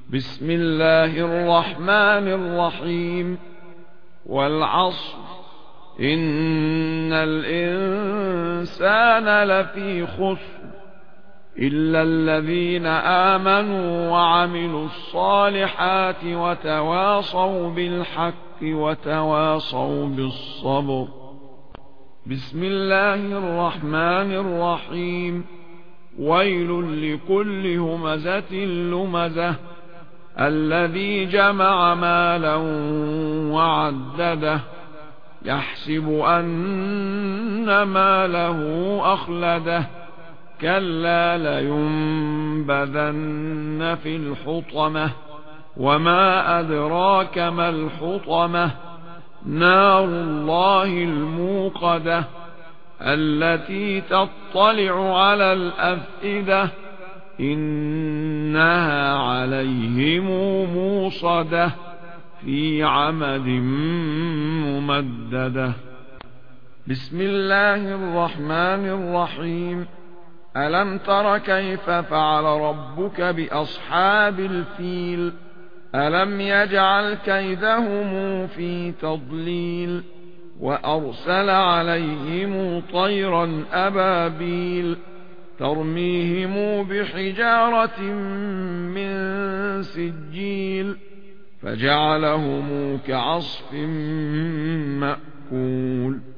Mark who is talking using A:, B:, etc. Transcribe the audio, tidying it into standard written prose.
A: بسم الله الرحمن الرحيم. والعصر إن الإنسان لفي خسر إلا الذين آمنوا وعملوا الصالحات وتواصوا بالحق وتواصوا بالصبر. بسم الله الرحمن الرحيم. ويل لكل همزة لمزة الذي جمع مالا وعدده يحسب أن ماله أخلده كلا لينبذن في الحطمة وما أدراك ما الحطمة نار الله الموقدة التي تطلع على الأفئدة إنها عليهم موصدة في عمد ممددة. بسم الله الرحمن الرحيم. ألم تر كيف فعل ربك بأصحاب الفيل ألم يجعل كيدهم في تضليل وأرسل عليهم طيرا أبابيل ترميهم بحجارة من سجيل فجعلهم كعصف مأكول.